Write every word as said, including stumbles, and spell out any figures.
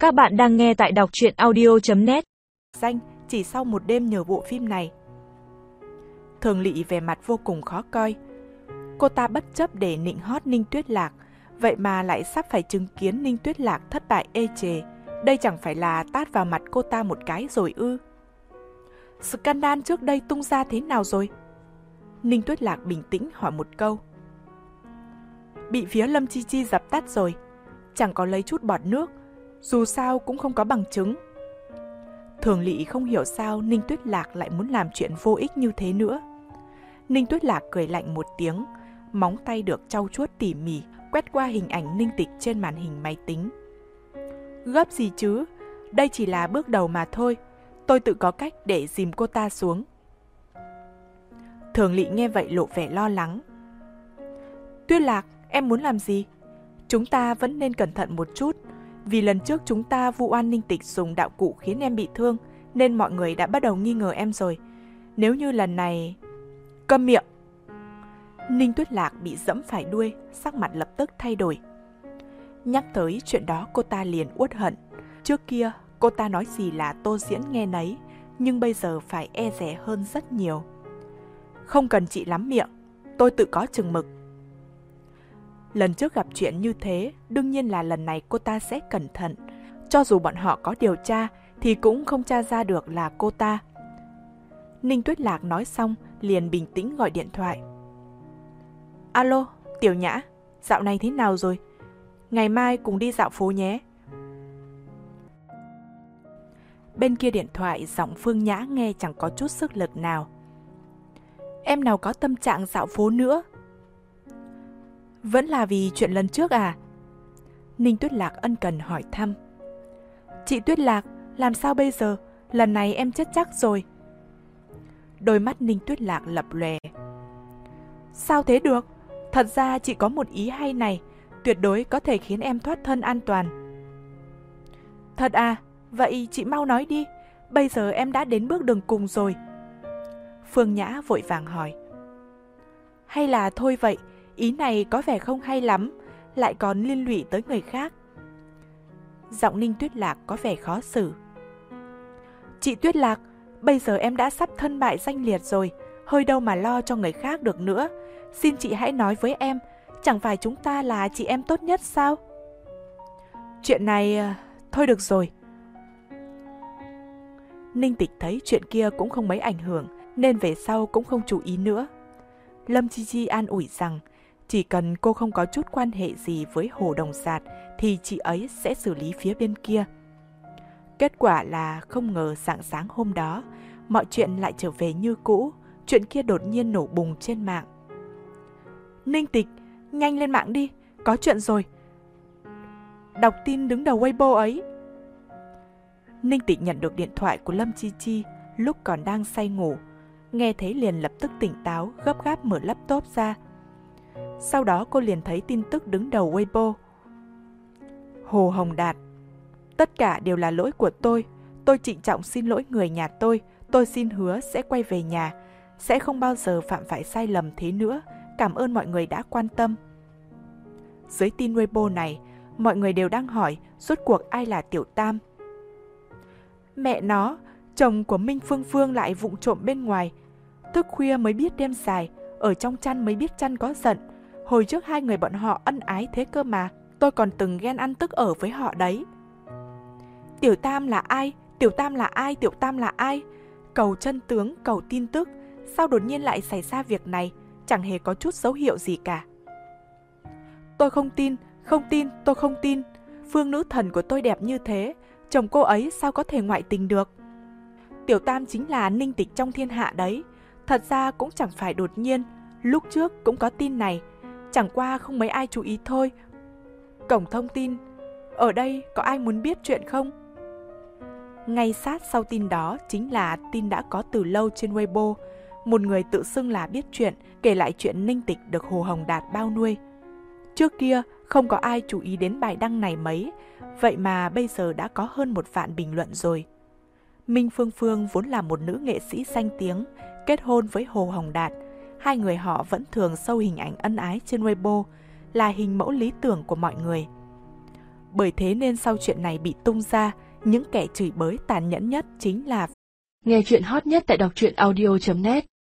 Các bạn đang nghe tại đọc truyện audio chấm net. Danh chỉ sau một đêm nhờ bộ phim này. Thường Lị vẻ mặt vô cùng khó coi. Cô ta bất chấp để nịnh hót Ninh Tuyết Lạc, vậy mà lại sắp phải chứng kiến Ninh Tuyết Lạc thất bại ê chề. Đây chẳng phải là tát vào mặt cô ta một cái rồi ư? Scandal trước đây tung ra thế nào rồi? Ninh Tuyết Lạc bình tĩnh hỏi một câu. Bị phía Lâm Chi Chi dập tắt rồi, chẳng có lấy chút bọt nước, dù sao cũng không có bằng chứng. Thường Lị không hiểu sao Ninh Tuyết Lạc lại muốn làm chuyện vô ích như thế nữa. Ninh Tuyết Lạc cười lạnh một tiếng, móng tay được trau chuốt tỉ mỉ, quét qua hình ảnh Ninh Tịch trên màn hình máy tính. Gấp gì chứ, đây chỉ là bước đầu mà thôi, tôi tự có cách để dìm cô ta xuống. Thường Lị nghe vậy lộ vẻ lo lắng. Tuyết Lạc, em muốn làm gì? Chúng ta vẫn nên cẩn thận một chút, vì lần trước chúng ta vu oan Ninh Tịch dùng đạo cụ khiến em bị thương, nên mọi người đã bắt đầu nghi ngờ em rồi. Nếu như lần này... Câm miệng! Ninh Tuyết Lạc bị dẫm phải đuôi, sắc mặt lập tức thay đổi. Nhắc tới chuyện đó cô ta liền uất hận. Trước kia cô ta nói gì là tô diễn nghe nấy, nhưng bây giờ phải e dè hơn rất nhiều. Không cần chị lắm miệng, tôi tự có chừng mực. Lần trước gặp chuyện như thế, đương nhiên là lần này cô ta sẽ cẩn thận. Cho dù bọn họ có điều tra, thì cũng không tra ra được là cô ta. Ninh Tuyết Lạc nói xong, liền bình tĩnh gọi điện thoại. Alo, Tiểu Nhã, dạo này thế nào rồi? Ngày mai cùng đi dạo phố nhé. Bên kia điện thoại, giọng Phương Nhã nghe chẳng có chút sức lực nào. Em nào có tâm trạng dạo phố nữa. Vẫn là vì chuyện lần trước à? Ninh Tuyết Lạc ân cần hỏi thăm. Chị Tuyết Lạc, làm sao bây giờ? Lần này em chết chắc rồi. Đôi mắt Ninh Tuyết Lạc lập lòe. Sao thế được? Thật ra chị có một ý hay này, tuyệt đối có thể khiến em thoát thân an toàn. Thật à? Vậy chị mau nói đi, bây giờ em đã đến bước đường cùng rồi. Phương Nhã vội vàng hỏi. Hay là thôi vậy, ý này có vẻ không hay lắm, lại còn liên lụy tới người khác. Giọng Ninh Tuyết Lạc có vẻ khó xử. Chị Tuyết Lạc, bây giờ em đã sắp thân bại danh liệt rồi, hơi đâu mà lo cho người khác được nữa. Xin chị hãy nói với em, chẳng phải chúng ta là chị em tốt nhất sao? Chuyện này... thôi được rồi. Ninh Tịch thấy chuyện kia cũng không mấy ảnh hưởng, nên về sau cũng không chú ý nữa. Lâm Chi Chi an ủi rằng, chỉ cần cô không có chút quan hệ gì với Hồ Đồng Sạt, thì chị ấy sẽ xử lý phía bên kia. Kết quả là không ngờ rạng sáng hôm đó, mọi chuyện lại trở về như cũ, chuyện kia đột nhiên nổ bùng trên mạng. Ninh Tịch, nhanh lên mạng đi, có chuyện rồi. Đọc tin đứng đầu Weibo ấy. Ninh Tịch nhận được điện thoại của Lâm Chi Chi lúc còn đang say ngủ, nghe thấy liền lập tức tỉnh táo, gấp gáp mở laptop ra. Sau đó cô liền thấy tin tức đứng đầu Weibo. Hồ Hồng Đạt, tất cả đều là lỗi của tôi. Tôi trịnh trọng xin lỗi người nhà tôi. Tôi xin hứa sẽ quay về nhà, sẽ không bao giờ phạm phải sai lầm thế nữa. Cảm ơn mọi người đã quan tâm. Dưới tin Weibo này, mọi người đều đang hỏi rốt cuộc ai là Tiểu Tam. Mẹ nó, chồng của Minh Phương Phương lại vụng trộm bên ngoài. Thức khuya mới biết đêm dài, ở trong chăn mới biết chăn có giận. Hồi trước hai người bọn họ ân ái thế cơ mà, tôi còn từng ghen ăn tức ở với họ đấy. Tiểu Tam là ai? Tiểu Tam là ai? Tiểu Tam là ai? Cầu chân tướng, cầu tin tức, sao đột nhiên lại xảy ra việc này, chẳng hề có chút dấu hiệu gì cả. Tôi không tin, không tin, tôi không tin. Phương nữ thần của tôi đẹp như thế, chồng cô ấy sao có thể ngoại tình được? Tiểu Tam chính là Ninh Tịch trong thiên hạ đấy. Thật ra cũng chẳng phải đột nhiên, lúc trước cũng có tin này, chẳng qua không mấy ai chú ý thôi. Cổng thông tin, ở đây có ai muốn biết chuyện không? Ngay sát sau tin đó chính là tin đã có từ lâu trên Weibo. Một người tự xưng là biết chuyện, kể lại chuyện Ninh Tịch được Hồ Hồng Đạt bao nuôi. Trước kia không có ai chú ý đến bài đăng này mấy, vậy mà bây giờ đã có hơn một vạn bình luận rồi. Minh Phương Phương vốn là một nữ nghệ sĩ danh tiếng, kết hôn với Hồ Hồng Đạt. Hai người họ vẫn thường show hình ảnh ân ái trên Weibo, là hình mẫu lý tưởng của mọi người. Bởi thế nên sau chuyện này bị tung ra, những kẻ chửi bới tàn nhẫn nhất chính là Nghe chuyện hot nhất tại đọc truyện audio chấm net.